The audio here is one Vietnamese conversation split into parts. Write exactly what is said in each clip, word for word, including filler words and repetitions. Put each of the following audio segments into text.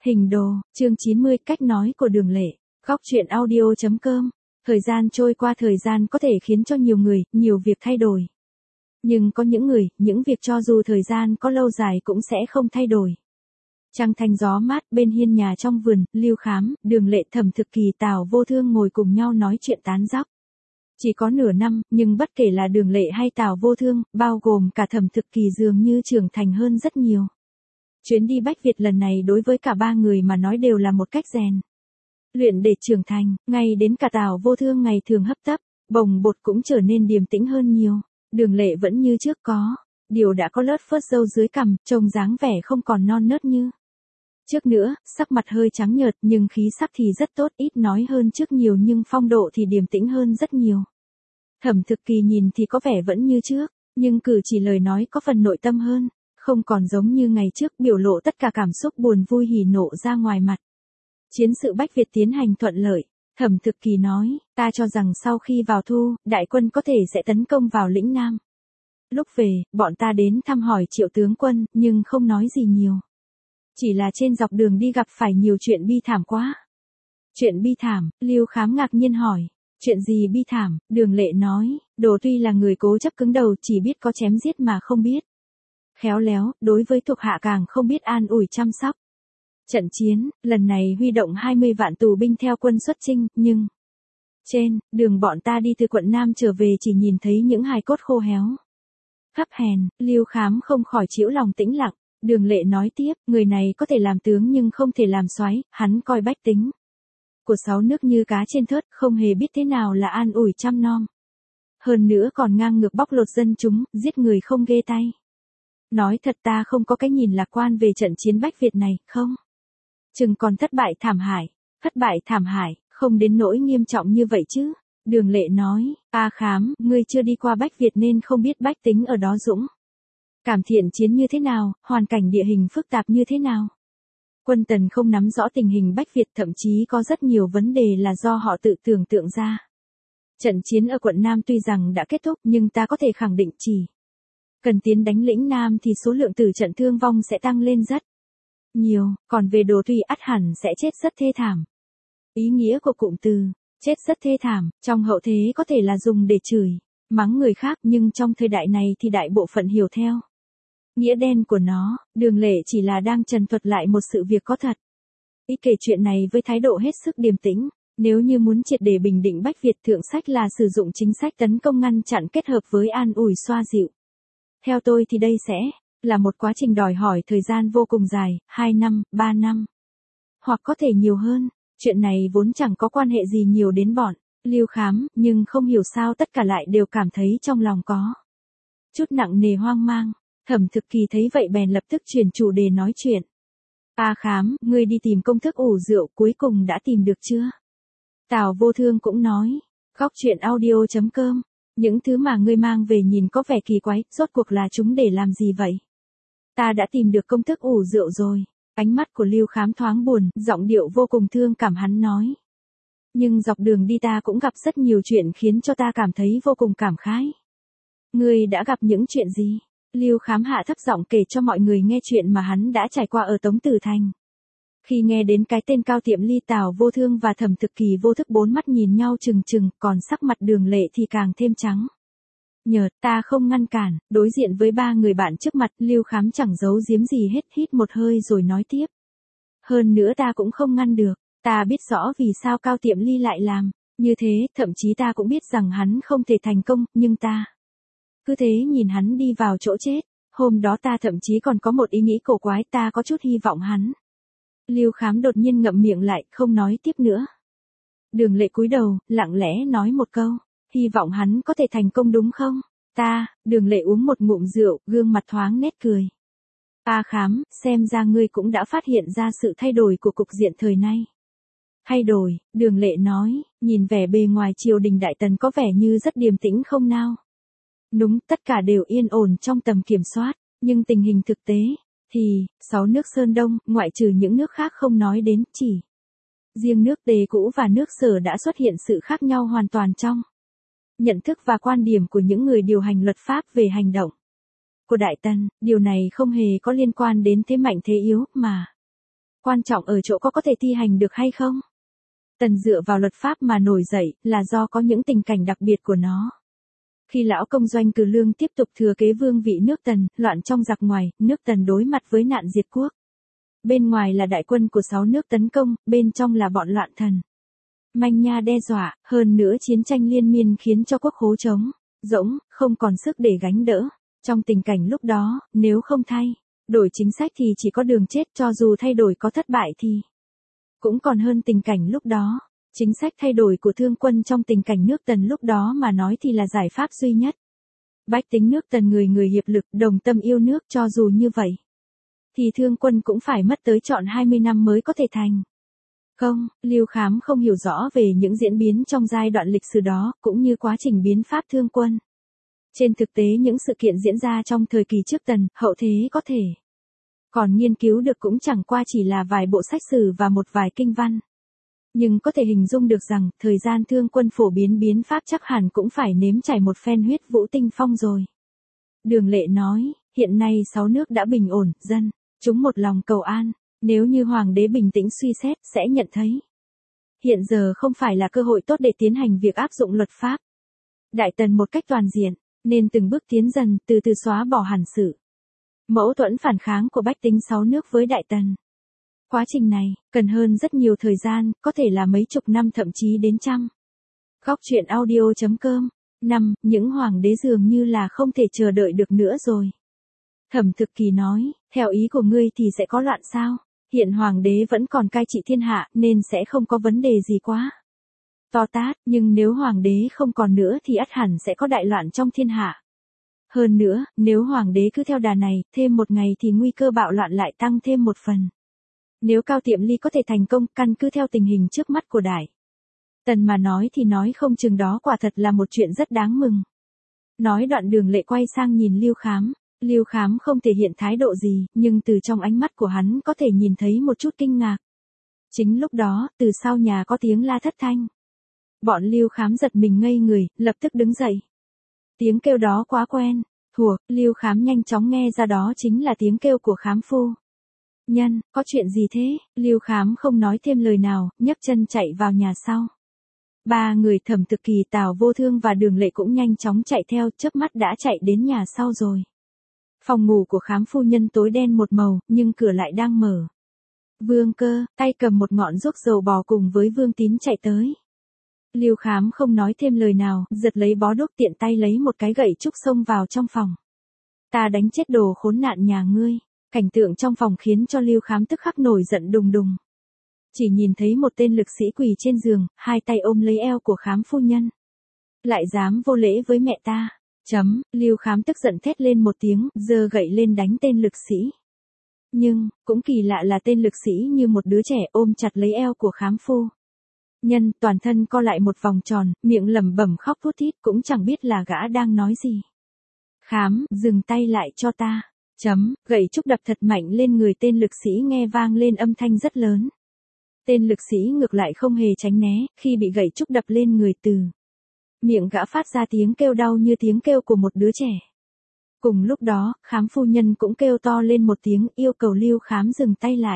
Hình đồ, chương chín mươi, cách nói của Đường Lệ. Góc truyện audio.com. Thời gian trôi qua, thời gian có thể khiến cho nhiều người, nhiều việc thay đổi. Nhưng có những người, những việc cho dù thời gian có lâu dài cũng sẽ không thay đổi. Trăng thanh gió mát, bên hiên nhà trong vườn, Lưu Khám, Đường Lệ, Thẩm Thực Kỳ, Tào Vô Thương ngồi cùng nhau nói chuyện tán dóc. Chỉ có nửa năm, nhưng bất kể là Đường Lệ hay Tào Vô Thương, bao gồm cả Thẩm Thực Kỳ, dường như trưởng thành hơn rất nhiều. Chuyến đi Bách Việt lần này đối với cả ba người mà nói đều là một cách rèn luyện để trưởng thành, ngay đến cả Tào Vô Thương ngày thường hấp tấp, bồng bột cũng trở nên điềm tĩnh hơn nhiều. Đường Lệ vẫn như trước có, điều đã có lớt phớt râu dưới cằm, trông dáng vẻ không còn non nớt như trước nữa, sắc mặt hơi trắng nhợt nhưng khí sắc thì rất tốt, ít nói hơn trước nhiều nhưng phong độ thì điềm tĩnh hơn rất nhiều. Thẩm Thực Kỳ nhìn thì có vẻ vẫn như trước, nhưng cử chỉ lời nói có phần nội tâm hơn, không còn giống như ngày trước biểu lộ tất cả cảm xúc buồn vui hỉ nộ ra ngoài mặt. Chiến sự Bách Việt tiến hành thuận lợi, Thẩm Thực Kỳ nói, ta cho rằng sau khi vào thu, đại quân có thể sẽ tấn công vào lĩnh Nam. Lúc về, bọn ta đến thăm hỏi Triệu tướng quân, nhưng không nói gì nhiều. Chỉ là trên dọc đường đi gặp phải nhiều chuyện bi thảm quá. Chuyện bi thảm, Lưu Khám ngạc nhiên hỏi. Chuyện gì bi thảm? Đường Lệ nói, Đồ tuy là người cố chấp cứng đầu, chỉ biết có chém giết mà không biết khéo léo, đối với thuộc hạ càng không biết an ủi chăm sóc. Trận chiến, lần này huy động hai mươi vạn tù binh theo quân xuất chinh, nhưng trên đường bọn ta đi từ quận Nam trở về chỉ nhìn thấy những hài cốt khô héo. Thấp hèn, Lưu Khám không khỏi chịu lòng tĩnh lặng. Đường Lệ nói tiếp, người này có thể làm tướng nhưng không thể làm soái, hắn coi bách tính của sáu nước như cá trên thớt, không hề biết thế nào là an ủi chăm nom. Hơn nữa còn ngang ngược bóc lột dân chúng, giết người không ghê tay. Nói thật ta không có cái nhìn lạc quan về trận chiến Bách Việt này, không. Chừng còn thất bại thảm hại, thất bại thảm hại, không đến nỗi nghiêm trọng như vậy chứ. Đường Lệ nói, A Khám, ngươi chưa đi qua Bách Việt nên không biết bách tính ở đó dũng cảm thiện chiến như thế nào, hoàn cảnh địa hình phức tạp như thế nào. Quân Tần không nắm rõ tình hình Bách Việt, thậm chí có rất nhiều vấn đề là do họ tự tưởng tượng ra. Trận chiến ở quận Nam tuy rằng đã kết thúc nhưng ta có thể khẳng định chỉ cần tiến đánh lĩnh Nam thì số lượng tử trận thương vong sẽ tăng lên rất nhiều, còn về Đồ tuy ắt hẳn sẽ chết rất thê thảm. Ý nghĩa của cụm từ chết rất thê thảm trong hậu thế có thể là dùng để chửi mắng người khác, nhưng trong thời đại này thì đại bộ phận hiểu theo nghĩa đen của nó. Đường Lệ chỉ là đang trần thuật lại một sự việc có thật. Ý kể chuyện này với thái độ hết sức điềm tĩnh. Nếu như muốn triệt để bình định Bách Việt, thượng sách là sử dụng chính sách tấn công ngăn chặn kết hợp với an ủi xoa dịu. Theo tôi thì đây sẽ là một quá trình đòi hỏi thời gian vô cùng dài, hai năm, ba năm, hoặc có thể nhiều hơn. Chuyện này vốn chẳng có quan hệ gì nhiều đến bọn Lưu Khám, nhưng không hiểu sao tất cả lại đều cảm thấy trong lòng có chút nặng nề hoang mang. Thẩm Thực Kỳ thấy vậy bèn lập tức chuyển chủ đề nói chuyện. A Khám, ngươi đi tìm công thức ủ rượu cuối cùng đã tìm được chưa? Tào Vô Thương cũng nói. Góc truyện audio.com. Những thứ mà ngươi mang về nhìn có vẻ kỳ quái, rốt cuộc là chúng để làm gì vậy? Ta đã tìm được công thức ủ rượu rồi. Ánh mắt của Lưu Khám thoáng buồn, giọng điệu vô cùng thương cảm, hắn nói. Nhưng dọc đường đi ta cũng gặp rất nhiều chuyện khiến cho ta cảm thấy vô cùng cảm khái. Ngươi đã gặp những chuyện gì? Lưu Khám hạ thấp giọng kể cho mọi người nghe chuyện mà hắn đã trải qua ở Tống Tử Thành. Khi nghe đến cái tên Cao Tiệm Ly, Tào Vô Thương và Thẩm Thực Kỳ vô thức bốn mắt nhìn nhau trừng trừng, còn sắc mặt Đường Lệ thì càng thêm trắng nhợt. Ta không ngăn cản, đối diện với ba người bạn trước mặt, Lưu Khám chẳng giấu giếm gì hết, hít một hơi rồi nói tiếp. Hơn nữa ta cũng không ngăn được, ta biết rõ vì sao Cao Tiệm Ly lại làm như thế, thậm chí ta cũng biết rằng hắn không thể thành công, nhưng ta cứ thế nhìn hắn đi vào chỗ chết. Hôm đó ta thậm chí còn có một ý nghĩ cổ quái, ta có chút hy vọng hắn. Lưu Khám đột nhiên ngậm miệng lại, không nói tiếp nữa. Đường Lệ cúi đầu, lặng lẽ nói một câu, hy vọng hắn có thể thành công đúng không? Ta, Đường Lệ uống một ngụm rượu, gương mặt thoáng nét cười. A Khám, xem ra ngươi cũng đã phát hiện ra sự thay đổi của cục diện thời nay. Thay đổi, Đường Lệ nói, nhìn vẻ bề ngoài triều đình đại tần có vẻ như rất điềm tĩnh không nào? Đúng, tất cả đều yên ổn trong tầm kiểm soát, nhưng tình hình thực tế thì, sáu nước Sơn Đông, ngoại trừ những nước khác không nói đến, chỉ riêng nước Tề cũ và nước Sở đã xuất hiện sự khác nhau hoàn toàn trong nhận thức và quan điểm của những người điều hành luật pháp về hành động của Đại Tần. Điều này không hề có liên quan đến thế mạnh thế yếu, mà Quan trọng ở chỗ có có thể thi hành được hay không? Tần dựa vào luật pháp mà nổi dậy, là do có những tình cảnh đặc biệt của nó. Khi lão công doanh Cừ Lương tiếp tục thừa kế vương vị nước Tần, loạn trong giặc ngoài, nước Tần đối mặt với nạn diệt quốc. Bên ngoài là đại quân của sáu nước tấn công, bên trong là bọn loạn thần. Manh nha đe dọa, hơn nữa chiến tranh liên miên khiến cho quốc khố trống, rỗng, không còn sức để gánh đỡ. Trong tình cảnh lúc đó, nếu không thay đổi chính sách thì chỉ có đường chết, cho dù thay đổi có thất bại thì cũng còn hơn tình cảnh lúc đó. Chính sách thay đổi của thương quân trong tình cảnh nước Tần lúc đó mà nói thì là giải pháp duy nhất. Bách tính nước Tần người người hiệp lực, đồng tâm yêu nước, cho dù như vậy thì thương quân cũng phải mất tới trọn hai mươi năm mới có thể thành công. Lưu Khám không hiểu rõ về những diễn biến trong giai đoạn lịch sử đó, cũng như quá trình biến pháp thương quân. Trên thực tế những sự kiện diễn ra trong thời kỳ trước Tần, hậu thế có thể còn nghiên cứu được cũng chẳng qua chỉ là vài bộ sách sử và một vài kinh văn. Nhưng có thể hình dung được rằng, thời gian thương quân phổ biến biến pháp chắc hẳn cũng phải nếm trải một phen huyết vũ tinh phong rồi. Đường Lệ nói, hiện nay sáu nước đã bình ổn, dân chúng một lòng cầu an, nếu như hoàng đế bình tĩnh suy xét, sẽ nhận thấy hiện giờ không phải là cơ hội tốt để tiến hành việc áp dụng luật pháp Đại Tần một cách toàn diện, nên từng bước tiến dần, từ từ xóa bỏ hẳn sự mâu thuẫn phản kháng của bách tính sáu nước với Đại Tần. Quá trình này, cần hơn rất nhiều thời gian, có thể là mấy chục năm thậm chí đến trăm. Góc truyện audio chấm com. năm. Những hoàng đế dường như là không thể chờ đợi được nữa rồi. Thẩm Thực Kỳ nói, theo ý của ngươi thì sẽ có loạn sao? Hiện hoàng đế vẫn còn cai trị thiên hạ nên sẽ không có vấn đề gì quá to tát, nhưng nếu hoàng đế không còn nữa thì ắt hẳn sẽ có đại loạn trong thiên hạ. Hơn nữa, nếu hoàng đế cứ theo đà này, thêm một ngày thì nguy cơ bạo loạn lại tăng thêm một phần. Nếu Cao Tiệm Ly có thể thành công, căn cứ theo tình hình trước mắt của Đại Tần mà nói thì nói không chừng đó quả thật là một chuyện rất đáng mừng. Nói đoạn Đường Lệ quay sang nhìn Lưu Khám. Lưu Khám không thể hiện thái độ gì, nhưng từ trong ánh mắt của hắn có thể nhìn thấy một chút kinh ngạc. Chính lúc đó, từ sau nhà có tiếng la thất thanh. Bọn Lưu Khám giật mình ngây người, lập tức đứng dậy. Tiếng kêu đó quá quen, thuộc, Lưu Khám nhanh chóng nghe ra đó chính là tiếng kêu của Khám phu nhân. Có chuyện gì thế? Lưu Khám không nói thêm lời nào, nhấc chân chạy vào nhà sau. Ba người Thẩm Thực Kỳ, Tào Vô Thương và Đường Lệ cũng nhanh chóng chạy theo, chớp mắt đã chạy đến nhà sau rồi. Phòng ngủ của Khám phu nhân tối đen một màu, nhưng cửa lại đang mở. Vương Cơ, tay cầm một ngọn ruốc dầu bò cùng với Vương Tín chạy tới. Lưu Khám không nói thêm lời nào, giật lấy bó đuốc, tiện tay lấy một cái gậy trúc xông vào trong phòng. Ta đánh chết đồ khốn nạn nhà ngươi. Cảnh tượng trong phòng khiến cho Lưu Khám tức khắc nổi giận đùng đùng. Chỉ nhìn thấy một tên lực sĩ quỳ trên giường, hai tay ôm lấy eo của Khám phu nhân. Lại dám vô lễ với mẹ ta. Chấm, Lưu Khám tức giận thét lên một tiếng, giơ gậy lên đánh tên lực sĩ. Nhưng, cũng kỳ lạ là tên lực sĩ như một đứa trẻ ôm chặt lấy eo của Khám phu nhân, toàn thân co lại một vòng tròn, miệng lẩm bẩm khóc thút thít, cũng chẳng biết là gã đang nói gì. Khám, dừng tay lại cho ta. Chấm, gậy trúc đập thật mạnh lên người tên lực sĩ, nghe vang lên âm thanh rất lớn. Tên lực sĩ ngược lại không hề tránh né, khi bị gậy trúc đập lên người, từ miệng gã phát ra tiếng kêu đau như tiếng kêu của một đứa trẻ. Cùng lúc đó, Khám phu nhân cũng kêu to lên một tiếng, yêu cầu Lưu Khám dừng tay lại.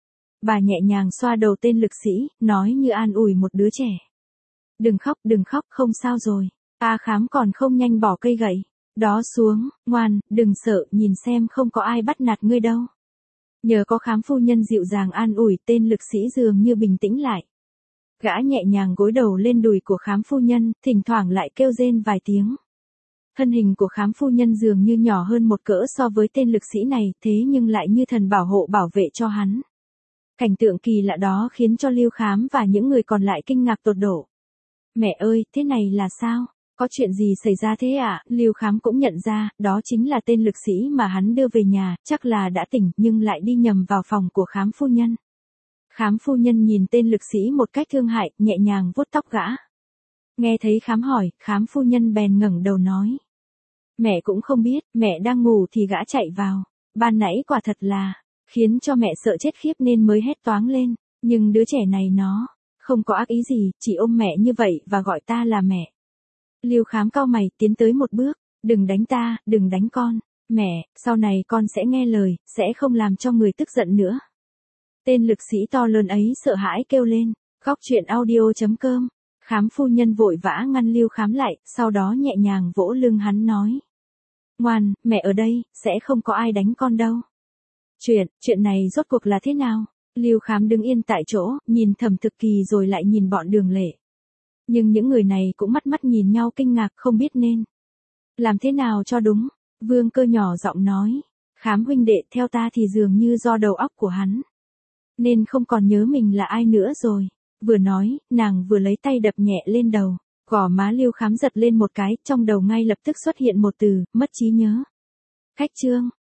Bà nhẹ nhàng xoa đầu tên lực sĩ, nói như an ủi một đứa trẻ. Đừng khóc, đừng khóc, không sao rồi. A Khám còn không nhanh bỏ cây gậy đó xuống, ngoan, đừng sợ, nhìn xem không có ai bắt nạt ngươi đâu. Nhờ có Khám phu nhân dịu dàng an ủi, tên lực sĩ dường như bình tĩnh lại. Gã nhẹ nhàng gối đầu lên đùi của Khám phu nhân, thỉnh thoảng lại kêu rên vài tiếng. Thân hình của Khám phu nhân dường như nhỏ hơn một cỡ so với tên lực sĩ này, thế nhưng lại như thần bảo hộ bảo vệ cho hắn. Cảnh tượng kỳ lạ đó khiến cho Lưu Khám và những người còn lại kinh ngạc tột độ. Mẹ ơi, thế này là sao? Có chuyện gì xảy ra thế ạ? À? Lưu Khám cũng nhận ra, đó chính là tên lực sĩ mà hắn đưa về nhà, chắc là đã tỉnh nhưng lại đi nhầm vào phòng của Khám phu nhân. Khám phu nhân nhìn tên lực sĩ một cách thương hại, nhẹ nhàng vuốt tóc gã. Nghe thấy Khám hỏi, Khám phu nhân bèn ngẩng đầu nói. Mẹ cũng không biết, mẹ đang ngủ thì gã chạy vào. Ban nãy quả thật là khiến cho mẹ sợ chết khiếp nên mới hét toáng lên, nhưng đứa trẻ này nó không có ác ý gì, chỉ ôm mẹ như vậy và gọi ta là mẹ. Lưu Khám cau mày, tiến tới một bước, đừng đánh ta, đừng đánh con, mẹ, sau này con sẽ nghe lời, sẽ không làm cho người tức giận nữa. Tên lực sĩ to lớn ấy sợ hãi kêu lên. Góc chuyện audio chấm com. Khám phu nhân vội vã ngăn Lưu Khám lại, sau đó nhẹ nhàng vỗ lưng hắn nói. Ngoan, mẹ ở đây, sẽ không có ai đánh con đâu. Chuyện, chuyện này rốt cuộc là thế nào? Lưu Khám đứng yên tại chỗ, nhìn Thẩm Thực Kỳ rồi lại nhìn bọn Đường Lệ. Nhưng những người này cũng mắt mắt nhìn nhau kinh ngạc không biết nên làm thế nào cho đúng. Vương Cơ nhỏ giọng nói. Khám huynh đệ, theo ta thì dường như do đầu óc của hắn nên không còn nhớ mình là ai nữa rồi. Vừa nói, nàng vừa lấy tay đập nhẹ lên đầu. Gò má Lưu Khám giật lên một cái, trong đầu ngay lập tức xuất hiện một từ, mất trí nhớ. Khách trương.